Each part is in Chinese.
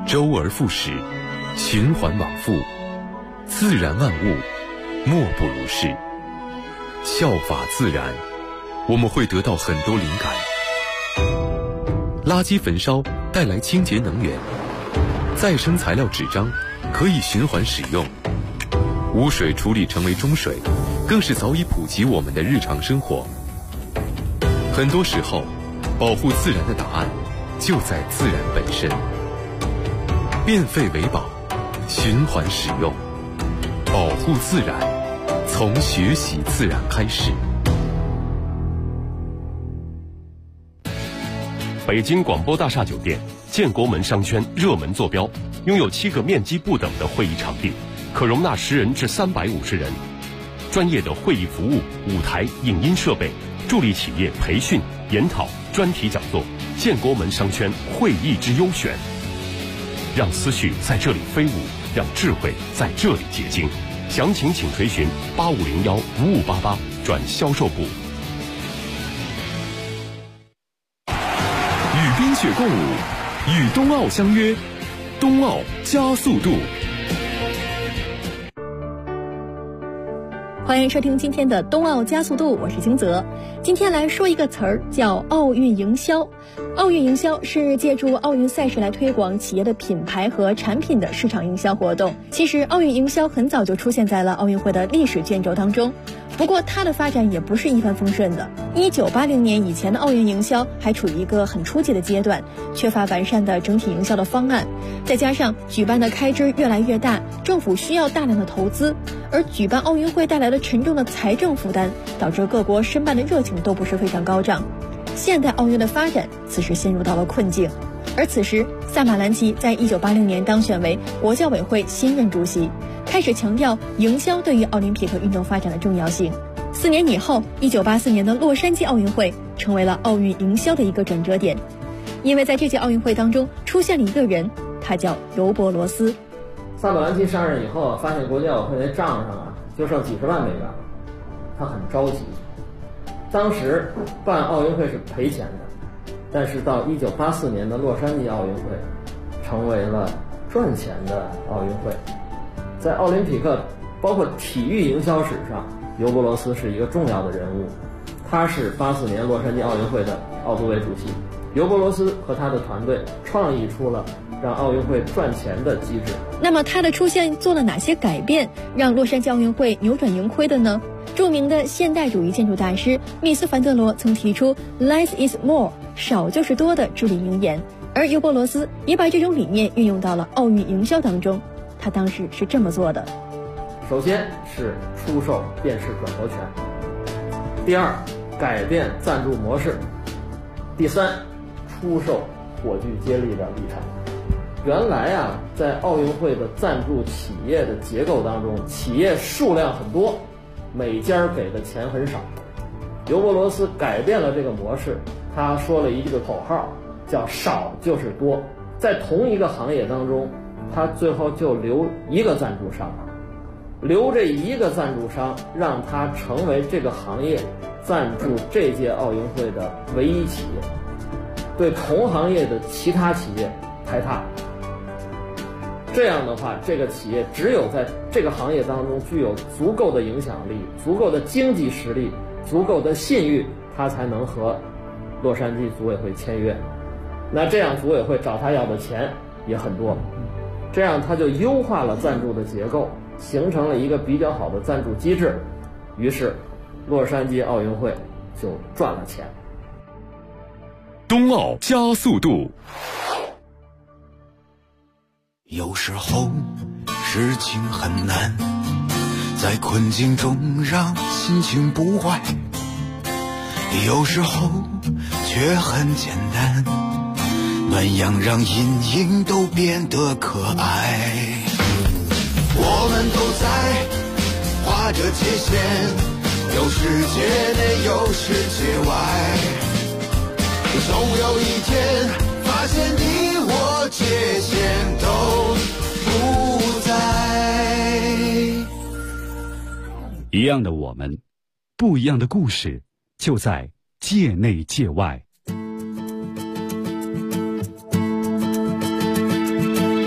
周而复始，循环往复，自然万物莫不如是。效法自然，我们会得到很多灵感。垃圾焚烧带来清洁能源，再生材料纸张可以循环使用，污水处理成为中水，更是早已普及我们的日常生活。很多时候，保护自然的答案就在自然本身。变废为宝，循环使用，保护自然，从学习自然开始。 北京广播大厦酒店建国门商圈热门坐标，拥有7个面积不等的会议场地，可容纳10人至350人。专业的会议服务、舞台、影音设备，助力企业培训、研讨、专题讲座。建国门商圈会议之优选，让思绪在这里飞舞，让智慧在这里结晶。详情请垂询8501-5588转销售部。 与冰雪共舞，与冬奥相约，冬奥加速度。 欢迎收听今天的冬奥加速度，我是金泽。今天来说一个词儿，叫奥运营销。奥运营销是借助奥运赛事来推广企业的品牌和产品的市场营销活动。其实奥运营销很早就出现在了奥运会的历史卷轴当中，不过它的发展也不是一帆风顺的。1980年以前的奥运营销还处于一个很初级的阶段，缺乏完善的整体营销的方案，再加上举办的开支越来越大，政府需要大量的投资，而举办奥运会带来了沉重的财政负担，导致各国申办的热情都不是非常高涨。现代奥运的发展此时陷入到了困境，而此时萨马兰奇在1980年当选为国教委会新任主席，开始强调营销对于奥林匹克运动发展的重要性。4年以后，1984年的洛杉矶奥运会成为了奥运营销的一个转折点，因为在这届奥运会当中出现了一个人，他叫尤伯罗斯。 萨马兰奇上任以后，发现国际奥委会那账上就剩几十万美元了，他很着急。当时办奥运会是赔钱的，但是到1984年的洛杉矶奥运会成为了赚钱的奥运会。在奥林匹克包括体育营销史上，尤伯罗斯是一个重要的人物。他是84年洛杉矶奥运会的奥组委主席。尤伯罗斯和他的团队创意出了让奥运会赚钱的机制。 那么他的出现做了哪些改变，让洛杉矶奥运会扭转盈亏的呢？著名的现代主义建筑大师密斯·凡德罗曾提出 Less is more， 少就是多的至理名言，而尤伯罗斯也把这种理念运用到了奥运营销当中。他当时是这么做的： 首先是出售电视转播权，第二，改变赞助模式，第三，出售火炬接力的里程。原来在奥运会的赞助企业的结构当中，企业数量很多，每家给的钱很少。尤伯罗斯改变了这个模式，他说了一个口号，叫少就是多。在同一个行业当中，他最后就留一个赞助商，留这一个赞助商，让他成为这个行业赞助这届奥运会的唯一企业，对同行业的其他企业排他。这样的话，这个企业只有在这个行业当中具有足够的影响力、足够的经济实力、足够的信誉，他才能和洛杉矶组委会签约。那这样组委会找他要的钱也很多，这样他就优化了赞助的结构，形成了一个比较好的赞助机制，于是洛杉矶奥运会就赚了钱。 冬奥加速度。 有时候事情很难，在困境中让心情不坏，有时候却很简单，暖阳让阴影都变得可爱。我们都在画着界限，有世界内有世界外，总有一天发现你我界限都不在。 一样的我们，不一样的故事，就在界内界外。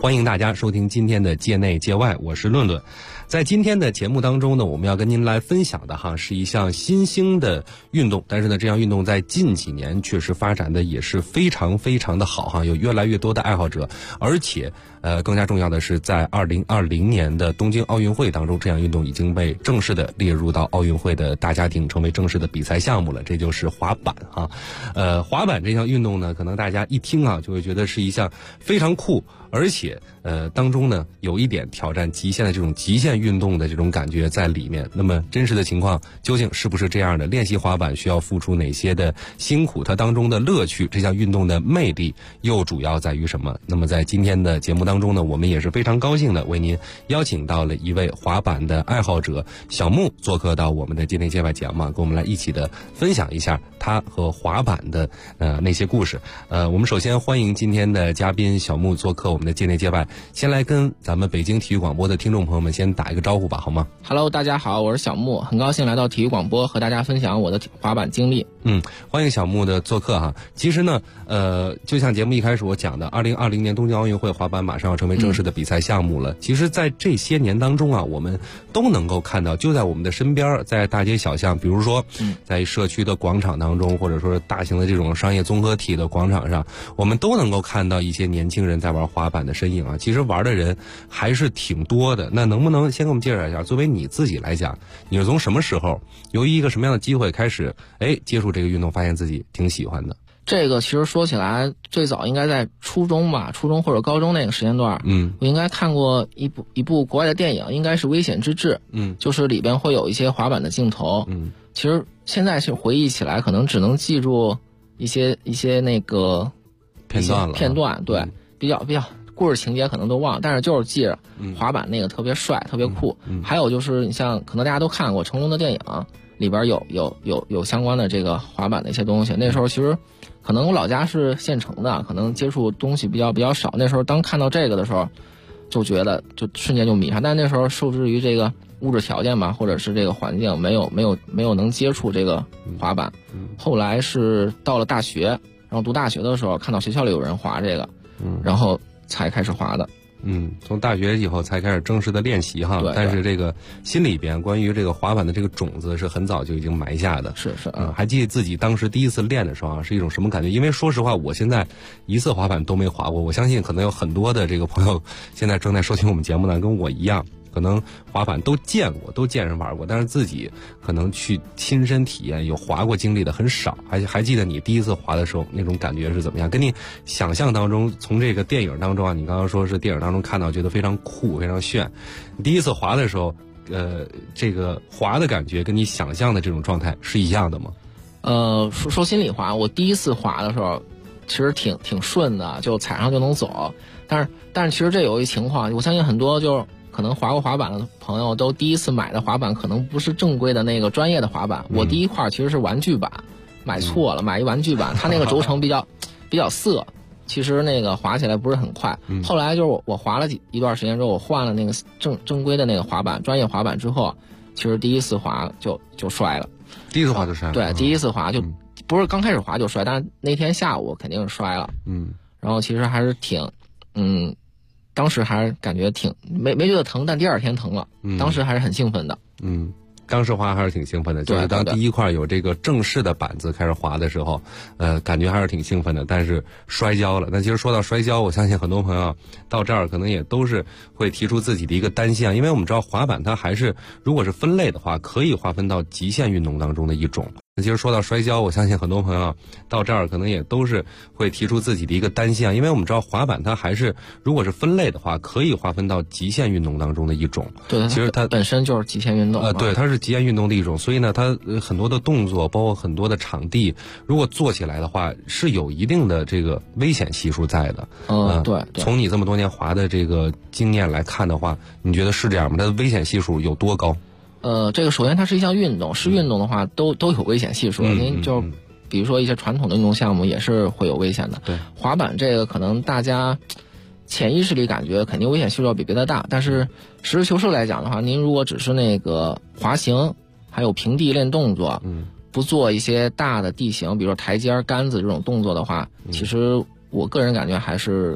欢迎大家收听今天的界内界外，我是论论。在今天的节目当中呢，我们要跟您来分享的是一项新兴的运动，但是呢，这项运动在近几年确实发展的也是非常非常的好有越来越多的爱好者，而且更加重要的是，在2020年的东京奥运会当中，这项运动已经被正式的列入到奥运会的大家庭，成为正式的比赛项目了。这就是滑板滑板这项运动呢，可能大家一听就会觉得是一项非常酷，而且当中呢有一点挑战极限的这种极限运动的这种感觉在里面。那么真实的情况究竟是不是这样的？练习滑板需要付出哪些的辛苦？它当中的乐趣，这项运动的魅力又主要在于什么？那么在今天的节目当中呢，我们也是非常高兴的为您邀请到了一位滑板的爱好者小木做客到我们的界内界外节目，跟我们来一起的分享一下他和滑板的那些故事。我们首先欢迎今天的嘉宾小木做客我们的界内界外，先来跟咱们北京体育广播的听众朋友们先打一个招呼吧，好吗？ Hello， 大家好，我是小木，很高兴来到体育广播和大家分享我的滑板经历。 欢迎小木的做客其实呢就像节目一开始我讲的，2020年东京奥运会滑板马上要成为正式的比赛项目了。其实在这些年当中我们都能够看到，就在我们的身边，在大街小巷，比如说在社区的广场当中，或者说大型的这种商业综合体的广场上，我们都能够看到一些年轻人在玩滑板的身影其实玩的人还是挺多的。那能不能先给我们介绍一下，作为你自己来讲，你是从什么时候由于一个什么样的机会开始接触这个运动，发现自己挺喜欢的？ 这个其实说起来最早应该在初中或者高中那个时间段。我应该看过一部国外的电影，应该是《危险之至》。就是里边会有一些滑板的镜头。其实现在是回忆起来，可能只能记住一些那个片段，对，比较故事情节可能都忘了，但是就是记着滑板那个特别帅，特别酷。还有就是你像可能大家都看过成龙的电影，里边有相关的这个滑板的一些东西。那时候其实可能我老家是县城的，可能接触东西比较少。那时候当看到这个的时候，就觉得就瞬间就迷上。但那时候受制于这个物质条件吧，或者是这个环境，没有能接触这个滑板。后来是到了大学，然后读大学的时候看到学校里有人滑这个，然后才开始滑的。 从大学以后才开始正式的练习对， 但是这个心里边关于这个滑板的这个种子是很早就已经埋下的。 是还记得自己当时第一次练的时候是一种什么感觉？因为说实话，我现在一次滑板都没滑过。我相信可能有很多的这个朋友现在正在收听我们节目呢，跟我一样，可能滑板都见过，都见人玩过，但是自己可能去亲身体验有滑过经历的很少。还记得你第一次滑的时候那种感觉是怎么样？跟你想象当中，从这个电影当中你刚刚说是电影当中看到觉得非常酷非常炫，你第一次滑的时候这个滑的感觉跟你想象的这种状态是一样的吗？ 说心里话，我第一次滑的时候其实挺顺的，就踩上就能走。但是其实这有一情况，我相信很多就是可能滑过滑板的朋友都第一次买的滑板可能不是正规的那个专业的滑板。我第一块其实是玩具板，买错了，买一玩具板，它那个轴承比较涩，其实那个滑起来不是很快。后来就是我滑了一段时间之后，我换了那个正规的那个滑板，专业滑板之后，其实第一次滑就摔了。 第一次滑就摔了？ 对，第一次滑就不是刚开始滑就摔，但是那天下午肯定是摔了。然后其实还是挺当时还是感觉没觉得疼，但第二天疼了。当时还是很兴奋的。 当时滑还是挺兴奋的，就是当第一块有这个正式的板子开始滑的时候，感觉还是挺兴奋的，但是摔跤了。那其实说到摔跤，我相信很多朋友到这儿可能也都是会提出自己的一个担心因为我们知道滑板它还是如果是分类的话，可以划分到极限运动当中的一种。其实说到摔跤，我相信很多朋友到这儿可能也都是会提出自己的一个担心因为我们知道滑板它还是如果是分类的话，可以划分到极限运动当中的一种。 对， 其实它本身就是极限运动。 对，它是极限运动的一种，所以呢，它很多的动作，包括很多的场地，如果做起来的话，是有一定的这个危险系数在的。 对。 从你这么多年滑的这个经验来看的话，你觉得是这样吗？它的危险系数有多高？ 这个首先它是一项运动，是运动的话都有危险系数。您就比如说一些传统的运动项目也是会有危险的。 对， 滑板这个可能大家潜意识里感觉肯定危险系数要比别的大，但是实事求是来讲的话，您如果只是那个滑行，还有平地练动作，不做一些大的地形，比如说台阶、杆子这种动作的话，其实我个人感觉还是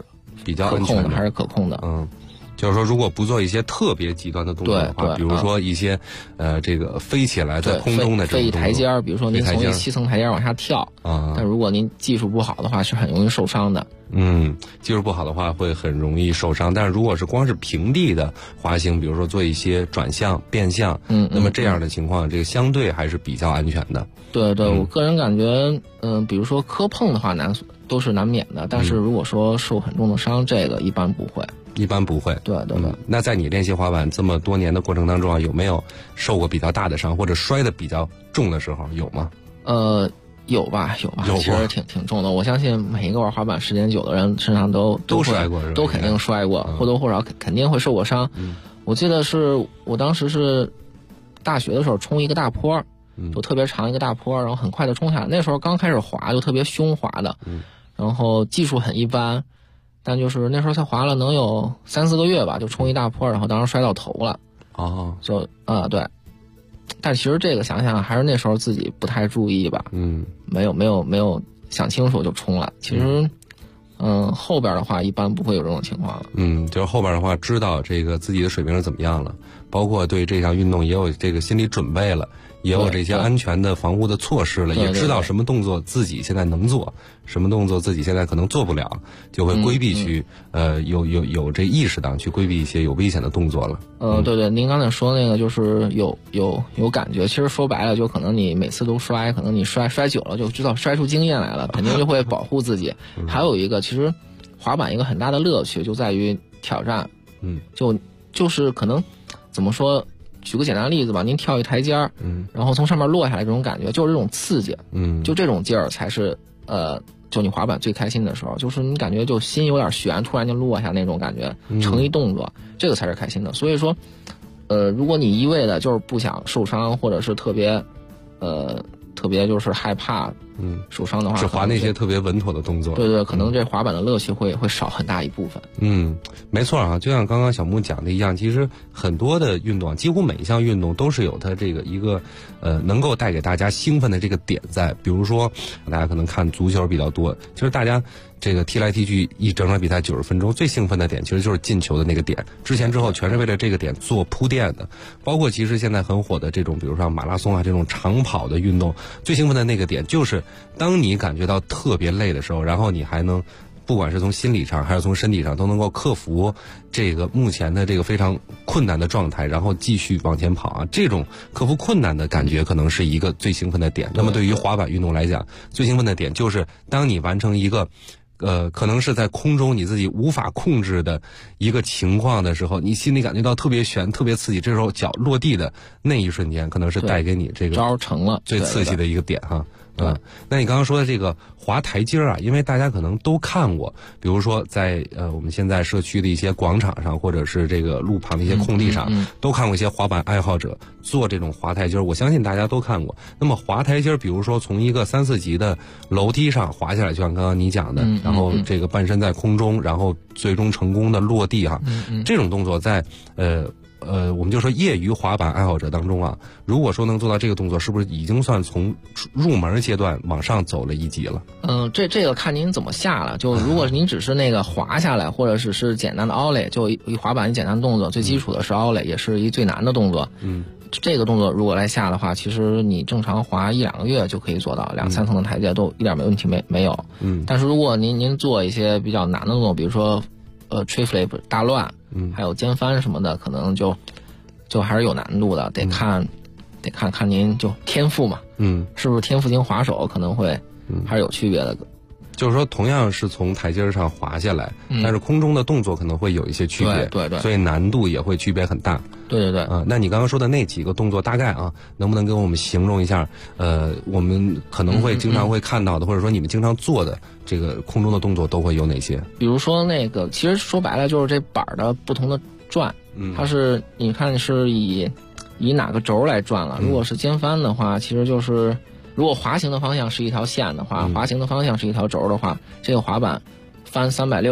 比较安全的， 还是可控的。 就是说，如果不做一些特别极端的动作的话，比如说一些这个飞起来在空中的这种动作， 飞台阶，比如说您从7层台阶往下跳啊，但如果您技术不好的话，是很容易受伤的。 技术不好的话会很容易受伤。但是如果是光是平地的滑行，比如说做一些转向、变向，那么这样的情况，这个相对还是比较安全的。 对，我个人感觉，比如说磕碰的话都是难免的，但是如果说受很重的伤，这个一般不会。对。 那在你练习滑板这么多年的过程当中啊，有没有受过比较大的伤，或者摔得比较重的时候，有吗？ 有吧，其实挺重的。我相信每一个玩滑板时间久的人身上都摔过， 都肯定摔过，或多或少肯定会受过伤。我记得是我当时是大学的时候冲一个大坡，就特别长一个大坡，然后很快的冲下来。那时候刚开始滑就特别凶滑的，然后技术很一般。但就是那时候才滑了能有3-4个月吧，就冲一大坡，然后当时摔到头了。对。但其实这个想想还是那时候自己不太注意吧。没有想清楚就冲了。其实，后边的话一般不会有这种情况了。 就是后边的话知道这个自己的水平是怎么样了，包括对这项运动也有这个心理准备了。也有这些安全的防护的措施了，也知道什么动作自己现在能做，什么动作自己现在可能做不了，就会规避去有这意识到去规避一些有危险的动作了。 对，您刚才说那个就是有感觉，其实说白了就可能你每次都摔，可能你摔久了就知道摔出经验来了，肯定就会保护自己。还有一个，其实滑板一个很大的乐趣就在于挑战，就是可能怎么说？举个简单的例子吧，您跳一台阶儿，然后从上面落下来这种感觉，就是这种刺激，就这种劲儿才是就你滑板最开心的时候，就是你感觉就心有点悬，突然就落下那种感觉，成一动作，这个才是开心的。所以说，如果你一味的就是不想受伤，或者是特别就是害怕受伤的话， 只滑那些特别稳妥的动作。 对，可能这滑板的乐趣会少很大一部分。 没错啊，就像刚刚小木讲的一样，其实很多的运动，几乎每一项运动都是有它这个一个能够带给大家兴奋的这个点在。比如说大家可能看足球比较多，其实大家这个踢来踢去一整场比赛90分钟，最兴奋的点其实就是进球的那个点，之前之后全是为了这个点做铺垫的。包括其实现在很火的这种比如说马拉松啊这种长跑的运动，最兴奋的那个点就是当你感觉到特别累的时候，然后你还能不管是从心理上还是从身体上都能够克服这个目前的这个非常困难的状态，然后继续往前跑啊，这种克服困难的感觉可能是一个最兴奋的点。那么对于滑板运动来讲，最兴奋的点就是当你完成一个可能是在空中你自己无法控制的一个情况的时候，你心里感觉到特别悬特别刺激，这时候脚落地的那一瞬间可能是带给你这个招成了最刺激的一个点哈。那你刚刚说的这个滑台阶啊，因为大家可能都看过，比如说在我们现在社区的一些广场上，或者是这个路旁的一些空地上，都看过一些滑板爱好者做这种滑台阶，我相信大家都看过。那么滑台阶，比如说从一个3-4级的楼梯上滑下来，就像刚刚你讲的，然后这个半身在空中，然后最终成功的落地哈，这种动作在我们就说业余滑板爱好者当中啊，如果说能做到这个动作，是不是已经算从入门阶段往上走了一级了？ 这个看您怎么下了。就如果您只是那个滑下来，或者是简单的奥雷，就一滑板一简单的动作，最基础的是奥雷，也是一最难的动作。这个动作如果来下的话，其实你正常滑1-2个月就可以做到，2-3层的台阶都一点没问题没有。但是如果您做一些比较难的动作，比如说tree flip 大乱，还有肩翻什么的，可能就还是有难度的，得看您就天赋嘛，是不是天赋型滑手可能会还是有区别的。 就是说同样是从台阶上滑下来，但是空中的动作可能会有一些区别， 对， 所以难度也会区别很大。 对那你刚刚说的那几个动作大概啊，能不能给我们形容一下？我们可能会经常会看到的，或者说你们经常做的这个空中的动作都会有哪些？ 比如说那个，其实说白了就是这板的不同的转，它是你看是以哪个轴来转了。如果是肩翻的话，其实就是如果滑行的方向是一条线的话，滑行的方向是一条轴的话，这个滑板翻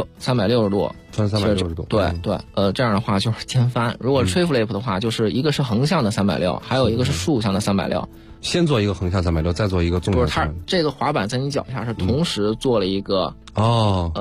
360度， 翻360度， 对，这样的话就是肩翻。如果 tree flip 的话，就是一个是横向的360，还有一个是竖向的360。 先做一个横向360，再做一个纵向。 不是，它这个滑板在你脚下是同时做了一个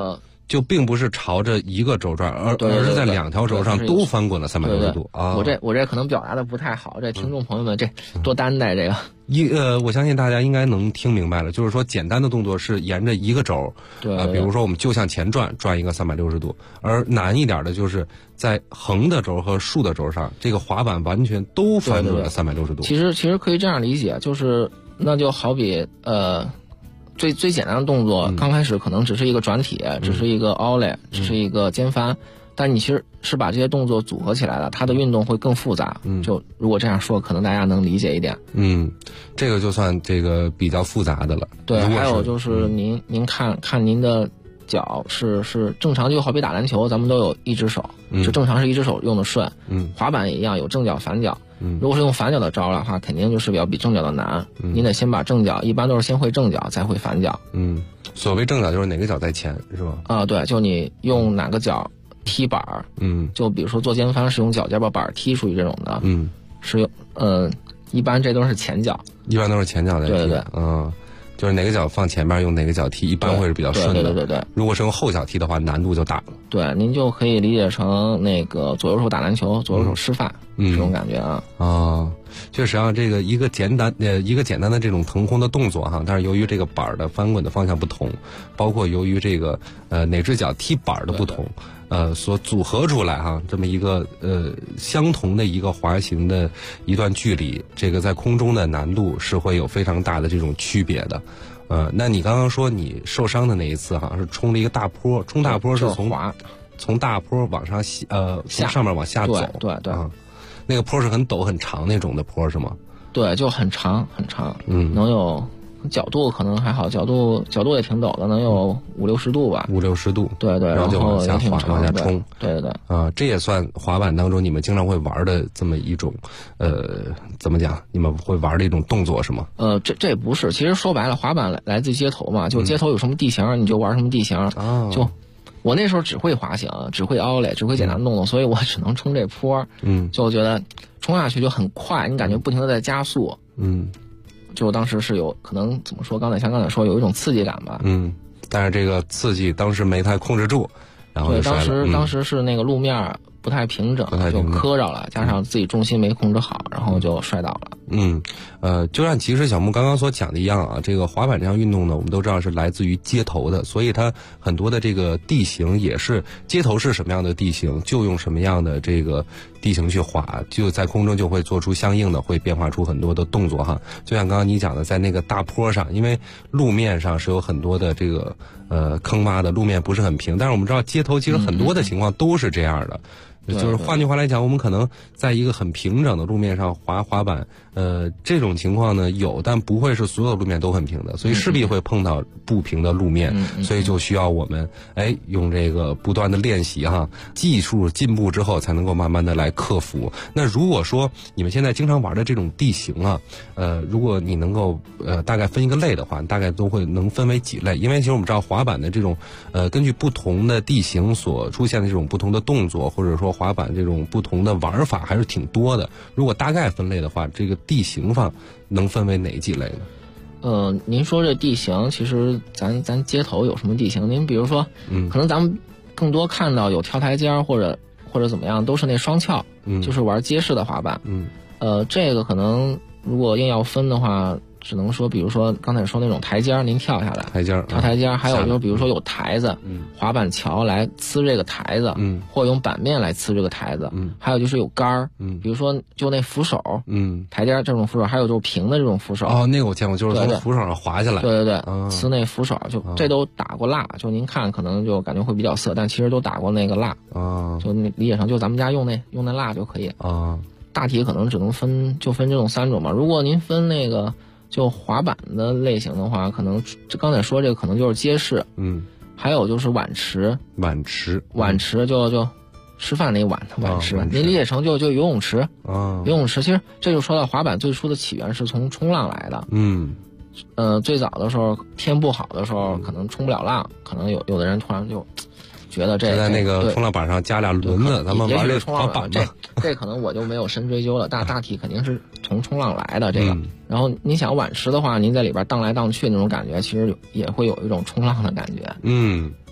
就并不是朝着一个轴转，而是在2条轴上都翻滚了360度啊！ 我这可能表达的不太好，这听众朋友们这多担待这个。 我相信大家应该能听明白了，就是说简单的动作是沿着一个轴，比如说我们就向前转一个360度，而难一点的就是在横的轴和竖的轴上，这个滑板完全都翻滚了360度。 其实可以这样理解，就是那就好比最简单的动作，刚开始可能只是一个转体，只是一个奥莱，只是一个肩翻。但你其实是把这些动作组合起来了，它的运动会更复杂。就如果这样说，可能大家能理解一点。 这个就算这个比较复杂的了。 对，还有就是您看您的脚是正常，就好比打篮球，咱们都有一只手，是正常是一只手用的顺。滑板也一样，有正脚反脚。如果是用反脚的招的话，肯定就是要比正脚的难。您得先把正脚，一般都是先会正脚，再会反脚。 所谓正脚就是哪个脚在前，是吧？ 对，就你用哪个脚踢板儿，就比如说做肩翻是用脚尖把板儿踢出去这种的，是用一般这都是前脚， 一般都是前脚在踢， 对， 就是哪个脚放前面用哪个脚踢，一般会是比较顺的， 对。 如果是用后脚踢的话，难度就大了。 对，您就可以理解成那个左右手打篮球，左右手吃饭，这种感觉啊。 确实啊，这个一个简单的这种腾空的动作哈，但是由于这个板的翻滚的方向不同，包括由于这个哪只脚踢板的不同，所组合出来哈，这么一个相同的一个滑行的一段距离，这个在空中的难度是会有非常大的这种区别的。那你刚刚说你受伤的那一次哈，是冲了一个大坡，冲大坡是从大坡往上从上面往下走， 对。 那个坡是很陡很长那种的坡是吗？ 对，就很长很长，能有角度可能还好，角度也挺陡的，能有50-60度吧 ，50-60度， 对， 然后就往下滑，往下冲， 对。 这也算滑板当中你们经常会玩的这么一种，怎么讲？你们会玩的一种动作是吗？ 这不是，其实说白了，滑板来自街头嘛，就街头有什么地形你就玩什么地形，就。我那时候只会滑行，只会奥莱，只会简单的动作，所以我只能冲这坡。就觉得冲下去就很快，你感觉不停的在加速。就当时是有可能怎么说？像刚才说有一种刺激感吧。 但是这个刺激当时没太控制住，然后对，当时是那个路面不太平整，就磕着了，加上自己重心没控制好，然后就摔倒了。 就像其实小木刚刚所讲的一样啊，这个滑板这项运动呢，我们都知道是来自于街头的，所以它很多的这个地形也是街头是什么样的地形，就用什么样的这个地形去滑，就在空中就会做出相应的，会变化出很多的动作哈。就像刚刚你讲的，在那个大坡上，因为路面上是有很多的这个坑洼的，路面不是很平，但是我们知道街头其实很多的情况都是这样的。就是换句话来讲，我们可能在一个很平整的路面上滑板，这种情况呢有，但不会是所有路面都很平的，所以势必会碰到不平的路面，所以就需要我们用这个不断的练习哈，技术进步之后才能够慢慢的来克服。那如果说你们现在经常玩的这种地形啊，如果你能够大概分一个类的话，大概都会能分为几类，因为其实我们知道滑板的这种根据不同的地形所出现的这种不同的动作，或者说滑板这种不同的玩法还是挺多的。如果大概分类的话，这个地形上能分为哪几类呢？ 您说这地形，其实咱街头有什么地形？您比如说，可能咱们更多看到有跳台阶或者怎么样，都是那双翘，就是玩街式的滑板。这个可能如果硬要分的话，只能说，比如说刚才说那种台阶，您跳下来，跳台阶，还有就是比如说有台子，滑板桥来呲这个台子，或用板面来呲这个台子，还有就是有杆儿，比如说就那扶手，台阶这种扶手，还有就是平的这种扶手。 那个我见过，就是从扶手上滑下来。 对，呲那扶手，就这都打过蜡，就您看可能就感觉会比较涩，但其实都打过那个蜡。就理解成就咱们家用那蜡就可以。大体可能只能分这种3种嘛。如果您分那个就滑板的类型的话，可能刚才说这个可能就是街式，还有就是碗池就吃饭那碗的碗池，您理解成就游泳池。游泳池其实这就说到滑板最初的起源是从冲浪来的。最早的时候天不好的时候，可能冲不了浪，可能有的人突然就觉得这在那个冲浪板上加俩轮子，咱们玩这冲浪板，这可能我就没有深追究了。大体肯定是从冲浪来的这个。然后您想碗池的话，您在里边荡来荡去那种感觉，其实也会有一种冲浪的感觉。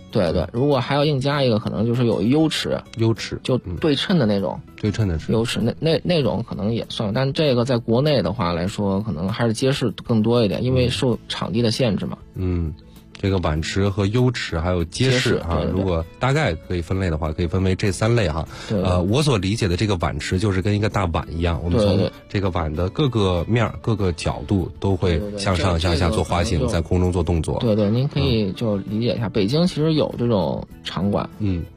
对对，如果还要硬加一个，可能就是有优池，就对称的那种， 对称的池， 优池那种可能也算，但这个在国内的话来说，可能还是街市更多一点，因为受场地的限制嘛。 这个碗池和优池还有街市啊， 对对对， 如果大概可以分类的话，可以分为这3类哈。 对对， 我所理解的这个碗池就是跟一个大碗一样，我们从这个碗的各个面、各个角度都会向上向下做滑行，在空中做动作。 对对，您可以就理解一下，北京其实有这种场馆，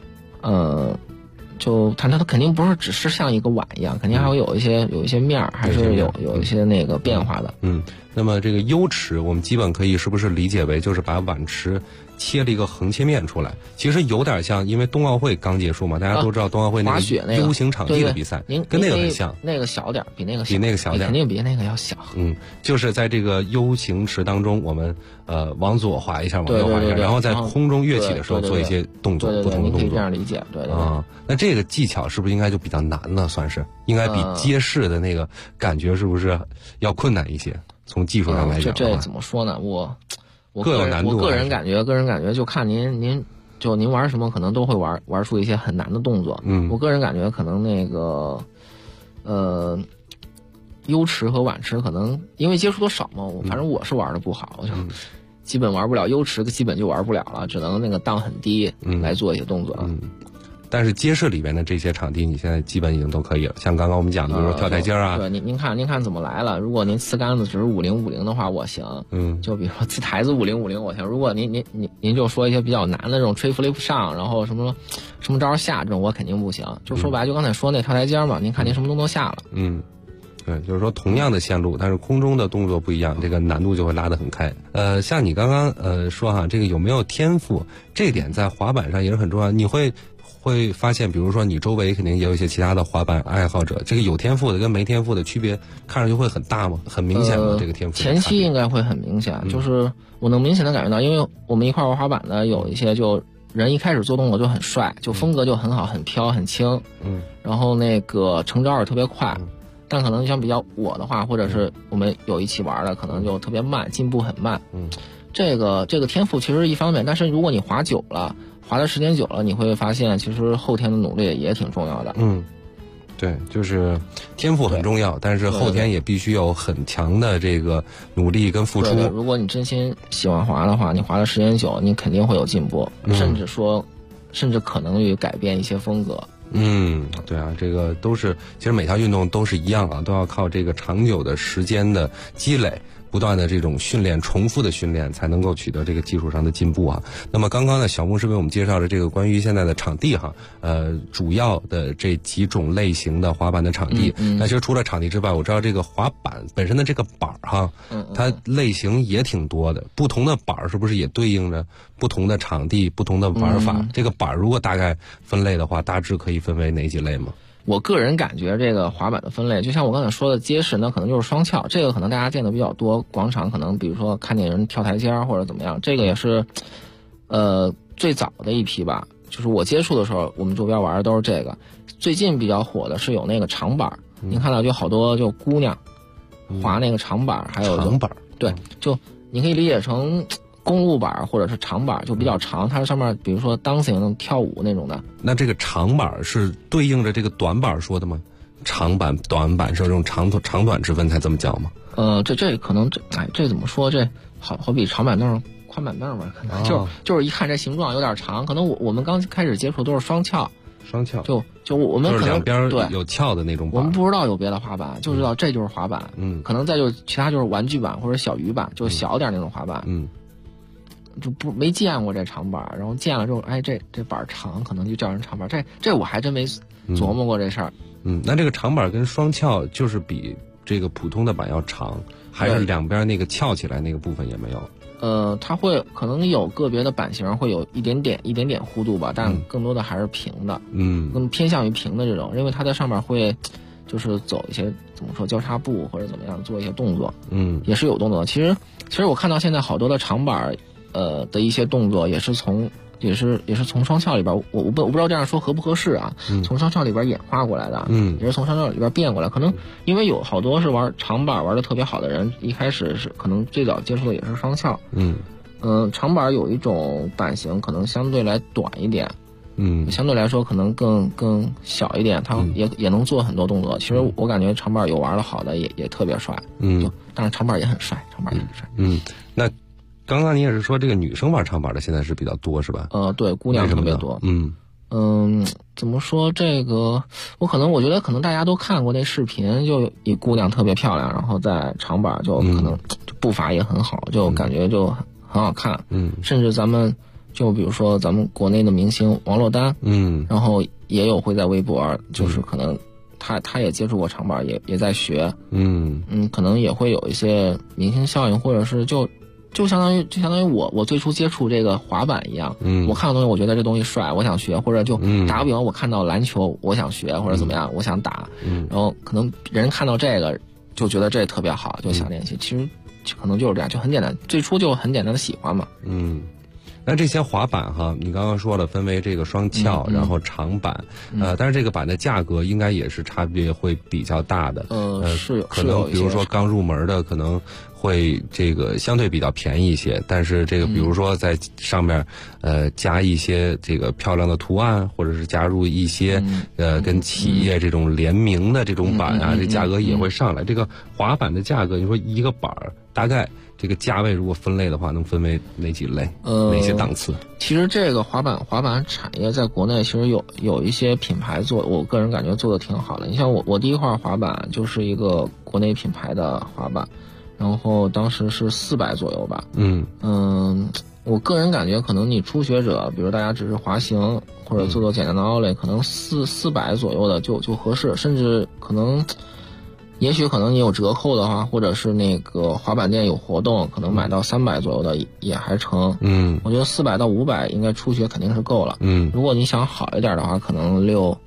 就它肯定不是只是像一个碗一样，肯定还会有一些面，还是有一些那个变化的。 那么这个优池，我们基本可以是不是理解为就是把碗池切了一个横切面出来？其实有点像，因为冬奥会刚结束嘛，大家都知道冬奥会那个 U 型场地的比赛，跟那个很像。 那个小点，比那个小点，肯定比那个要小。 就是在这个 U 型池当中，我们往左滑一下，往右滑一下，然后在空中跃起的时候做一些动作，不同的动作。 可以这样理解，对。 那这个技巧是不是应该就比较难呢？算是应该比街市的那个感觉是不是要困难一些？从技术上来讲， 这怎么说呢？我各有难度。 我个人感觉，就看您玩什么，可能都会玩出一些很难的动作。我个人感觉可能那个优池和碗池可能因为接触的少嘛，反正我是玩的不好，我就基本玩不了优池，基本就玩不了了，只能那个档很低来做一些动作了。 但是街市里边的这些场地，你现在基本已经都可以了。像刚刚我们讲的，比如说跳台阶啊。 对，您看怎么来了。如果您呲杆子只是5050的话，我行。就比如说呲台子5050，我行。如果您就说一些比较难的这种吹 flip 上，然后什么招下这种，我肯定不行。就说白，就刚才说那跳台阶嘛，您看您什么动作下了。 对，就是说同样的线路，但是空中的动作不一样，这个难度就会拉得很开。像你刚刚说哈，这个有没有天赋，这点在滑板上也是很重要。你会发现，比如说你周围肯定也有一些其他的滑板爱好者，这个有天赋的跟没天赋的区别看上去会很大吗？很明显吗？这个天赋前期应该会很明显，就是我能明显的感觉到，因为我们一块玩滑板的有一些就人一开始做动作就很帅，就风格就很好，很飘很轻，然后那个成招也特别快，但可能像比较我的话，或者是我们有一起玩的，可能就特别慢，进步很慢。这个天赋其实一方面，但是如果你滑久了，滑的时间久了，你会发现其实后天的努力也挺重要的。 对，就是天赋很重要，但是后天也必须有很强的这个努力跟付出。 对，如果你真心喜欢滑的话，你滑的时间久，你肯定会有进步，甚至可能于改变一些风格。 对啊，这个都是，其实每条运动都是一样啊，都要靠这个长久的时间的积累，不断的这种训练，重复的训练，才能够取得这个技术上的进步啊。那么刚刚呢，小牧师为我们介绍了这个关于现在的场地哈，主要的这几种类型的滑板的场地。那其实除了场地之外，我知道这个滑板本身的这个板哈，它类型也挺多的，不同的板是不是也对应着不同的场地、不同的玩法？这个板如果大概分类的话，大致可以分为哪几类吗？ 我个人感觉这个滑板的分类，就像我刚才说的，街市呢可能就是双翘，这个可能大家见的比较多，广场可能比如说看见人跳台阶或者怎么样，这个也是最早的一批吧，就是我接触的时候，我们周边玩的都是这个。最近比较火的是有那个长板，您看到就好多就姑娘滑那个长板，还有长板， 对，就你可以理解成公路板或者是长板，就比较长，它上面比如说 dancing 跳舞那种的。 那这个长板是对应着这个短板说的吗？长板、短板是有这种长短之分才这么讲吗？ 这可能这怎么说？这好比长板凳、宽板凳吧，可能就是一看这形状有点长，可能我们刚开始接触都是双翘，就我们可能两边有翘的那种板， 我们不知道有别的滑板，就知道这就是滑板，可能再就其他就是玩具板或者小鱼板，就小点那种滑板，就没见过这长板，然后见了之后，这板长，可能就叫人长板，这我还真没琢磨过这事儿。 那这个长板跟双翘就是比这个普通的板要长，还是两边那个翘起来那个部分也没有？ 它会可能有个别的版型会有一点点弧度吧，但更多的还是平的，更偏向于平的这种，因为它在上面会就是走一些怎么说交叉步或者怎么样做一些动作，也是有动作。其实我看到现在好多的长板的一些动作也是从双翘里边，我不知道这样说合不合适啊，从双翘里边演化过来的，也是从双翘里边变过来。可能因为有好多是玩长板玩的特别好的人，一开始是可能最早接触的也是双翘， 长板有一种版型可能相对来短一点，相对来说可能更小一点，它也能做很多动作。其实我感觉长板有玩的好的也特别帅，但是长板也很帅， 那刚刚你也是说这个女生玩长板的现在是比较多是吧？ 对，姑娘特别多。怎么说这个？我觉得可能大家都看过那视频，就一姑娘特别漂亮，然后在长板就可能步伐也很好，就感觉就很好看。甚至咱们就比如说咱们国内的明星王珞丹，然后也有会在微博，就是可能他也接触过长板，也在学。可能也会有一些明星效应，或者是就相当于我最初接触这个滑板一样，我看到东西我觉得这东西帅，我想学，或者就打个比方，我看到篮球我想学或者怎么样，我想打，然后可能人看到这个就觉得这特别好，就想练习。其实可能就是这样，就很简单，最初就很简单的喜欢嘛。 那这些滑板哈，你刚刚说了分为这个双翘，然后长板，但是这个板的价格应该也是差别会比较大的。 是有， 可能比如说刚入门的可能会这个相对比较便宜一些，但是这个比如说在上面加一些这个漂亮的图案，或者是加入一些跟企业这种联名的这种板啊，这价格也会上来。这个滑板的价格，你说一个板大概这个价位如果分类的话，能分为哪几类？哪些档次？ 其实这个滑板产业在国内其实有一些品牌做，我个人感觉做的挺好的。你像我第一块滑板就是一个国内品牌的滑板，然后当时是400左右吧。我个人感觉可能你初学者，比如大家只是滑行或者做简单的奥类，可能400左右的就合适，甚至可能。也许可能你有折扣的话，或者是那个滑板店有活动，可能买到300左右的也还成。我觉得400到500应该初学肯定是够了。如果你想好一点的话，可能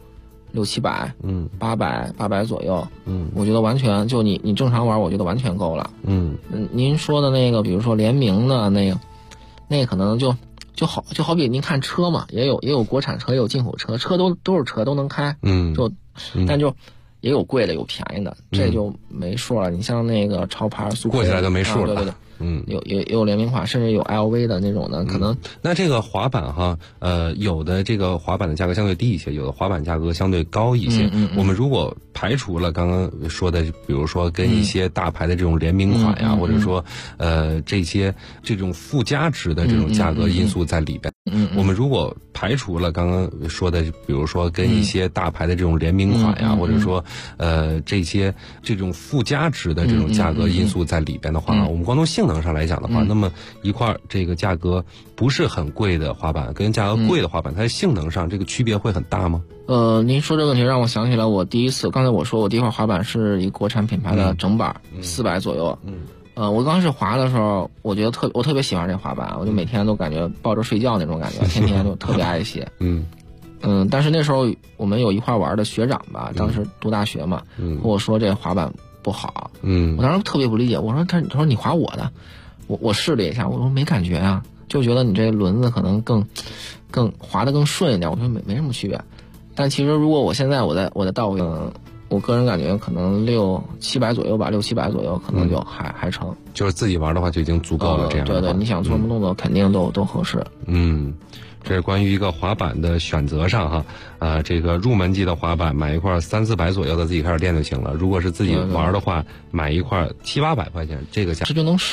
600-700，800左右。我觉得完全就你正常玩，我觉得完全够了。您说的那个，比如说联名的那个可能就好比您看车嘛，也有国产车，也有进口车，车都是车都能开。但就。也有贵的，有便宜的，这就没数了。你像那个潮牌苏过起来就没数了。 对，也有联名款，甚至有 LV 的那种的，可能。 那这个滑板哈，有的这个滑板的价格相对低一些，有的滑板价格相对高一些。我们如果排除了刚刚说的，比如说跟一些大牌的这种联名款呀，或者说这种附加值的这种价格因素在里边。我们如果排除了刚刚说的，比如说跟一些大牌的这种联名款呀，或者说这种附加值的这种价格因素在里边的话，我们光从性能上来讲的话，那么一块这个价格不是很贵的滑板跟价格贵的滑板，它的性能上这个区别会很大吗？ 您说这个问题让我想起来，我第一次刚才我说我第一块滑板是一国产品牌的整板，400左右。我刚开始滑的时候，我觉得我特别喜欢这滑板，我就每天都感觉抱着睡觉那种感觉，天天都特别爱惜。但是那时候我们有一块玩的学长吧，当时读大学嘛，和我说这滑板不好。我当时特别不理解，我说他说你滑我的，我试了一下，我说没感觉啊，就觉得你这轮子可能更滑得更顺一点，我说没什么区别。但其实如果我现在我再倒我个人感觉可能600-700左右吧，600-700左右可能就还成。 就是自己玩的话就已经足够了，这样。 对，你想做什么动作肯定都合适。 这是关于一个滑板的选择上哈，这个入门级的滑板买一块300-400左右的自己开始练就行了。如果是自己玩的话，买一块700-800块钱，这个价这就能试。